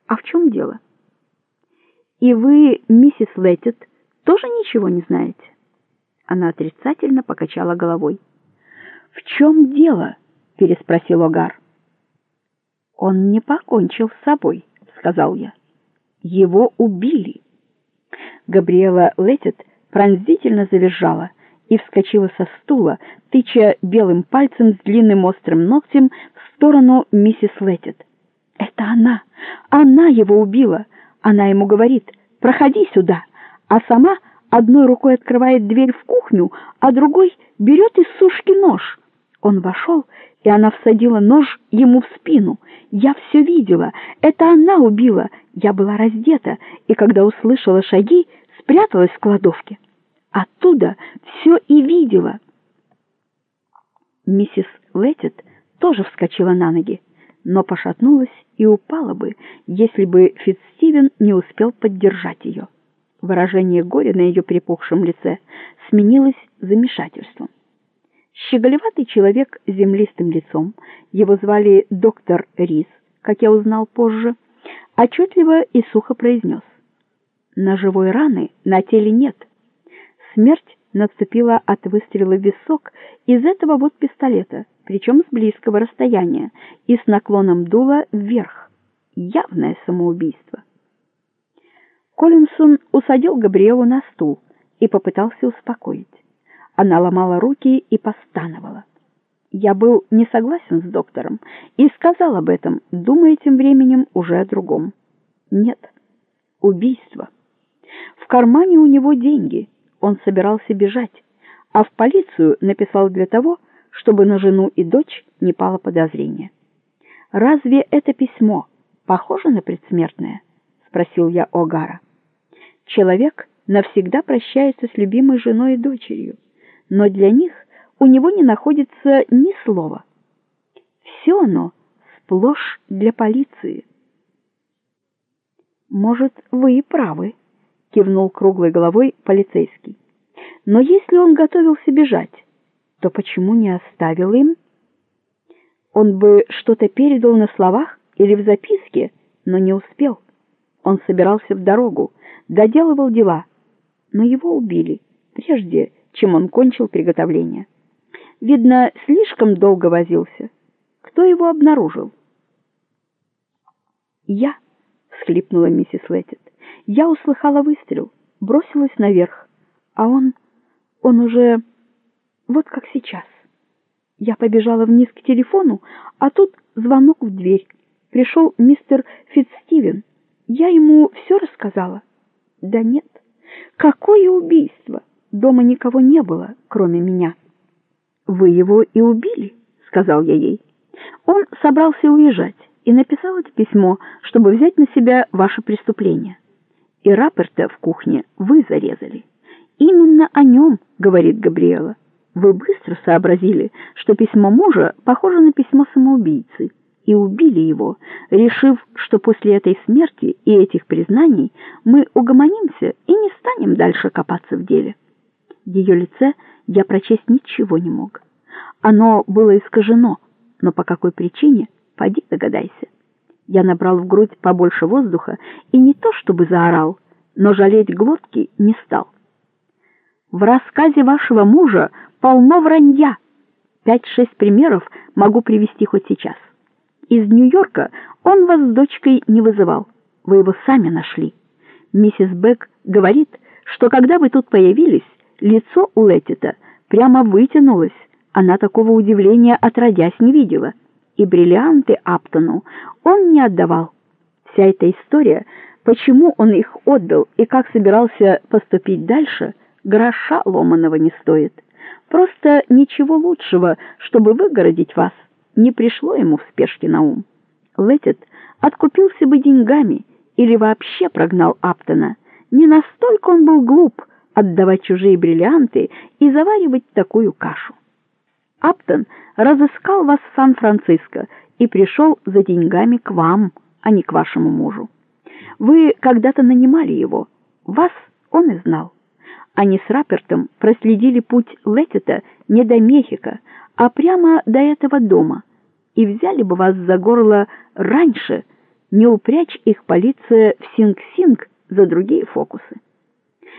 А в чем дело? И вы, миссис Леттит, тоже ничего не знаете? Она отрицательно покачала головой. В чем дело? Переспросил Огар. Он не покончил с собой, сказал я. Его убили. Габриэла Леттит пронзительно завизжала и вскочила со стула, тыча белым пальцем с длинным острым ногтем в сторону миссис Леттит. Это она! Она его убила! Она ему говорит: «Проходи сюда», а сама одной рукой открывает дверь в кухню, а другой берет из сушки нож. Он вошел, и она всадила нож ему в спину. Я все видела. Это она убила. Я была раздета, и когда услышала шаги, спряталась в кладовке. Оттуда все и видела. Миссис Леттит тоже вскочила на ноги, но пошатнулась и упала бы, если бы Фитцстивен не успел поддержать ее. Выражение горя на ее припухшем лице сменилось замешательством. Щеголеватый человек с землистым лицом, его звали доктор Рис, как я узнал позже, отчетливо и сухо произнес: ножевой раны на теле нет. Смерть наступила от выстрела в висок из этого вот пистолета, причем с близкого расстояния и с наклоном дула вверх. Явное самоубийство. Коллинсон усадил Габриэлу на стул и попытался успокоить. Она ломала руки и постановала. Я был не согласен с доктором и сказал об этом, думая тем временем уже о другом. Нет, убийство. В кармане у него деньги, он собирался бежать, а в полицию написал для того, чтобы на жену и дочь не пало подозрение. Разве это письмо похоже на предсмертное? Спросил я Огара. Человек навсегда прощается с любимой женой и дочерью, но для них у него не находится ни слова. Все оно сплошь для полиции. Может, вы и правы, кивнул круглой головой полицейский. Но если он готовился бежать, то почему не оставил им? Он бы что-то передал на словах или в записке, но не успел. Он собирался в дорогу, доделывал дела, но его убили, прежде чем он кончил приготовление. Видно, слишком долго возился. Кто его обнаружил? Я, всхлипнула миссис Леттит. Я услыхала выстрел, бросилась наверх, а он уже вот как сейчас. Я побежала вниз к телефону, а тут звонок в дверь. Пришел мистер Фитцстивен. Я ему все рассказала. Да нет. Какое убийство? Дома никого не было, кроме меня. Вы его и убили, сказал я ей. Он собрался уезжать и написал это письмо, чтобы взять на себя ваше преступление. И Раппорта в кухне вы зарезали. Именно о нем говорит Габриэла. Вы быстро сообразили, что письмо мужа похоже на письмо самоубийцы, и убили его, решив, что после этой смерти и этих признаний мы угомонимся и не станем дальше копаться в деле. В ее лице я прочесть ничего не мог. Оно было искажено, но по какой причине, поди догадайся. Я набрал в грудь побольше воздуха и не то чтобы заорал, но жалеть глотки не стал. В рассказе вашего мужа полно вранья. 5-6 примеров могу привести хоть сейчас. Из Нью-Йорка он вас с дочкой не вызывал. Вы его сами нашли. Миссис Бек говорит, что когда вы тут появились, лицо у Леттита прямо вытянулось. Она такого удивления отродясь не видела. И бриллианты Аптону он не отдавал. Вся эта история, почему он их отдал и как собирался поступить дальше, гроша ломаного не стоит. Просто ничего лучшего, чтобы выгородить вас, не пришло ему в спешке на ум. Леттит откупился бы деньгами или вообще прогнал Аптона. Не настолько он был глуп отдавать чужие бриллианты и заваривать такую кашу. Аптон разыскал вас в Сан-Франциско и пришел за деньгами к вам, а не к вашему мужу. Вы когда-то нанимали его, вас он и знал. Они с Раппортом проследили путь Леттита не до Мехико, а прямо до этого дома, и взяли бы вас за горло раньше, не упрячь их полиция в Синг-Синг за другие фокусы.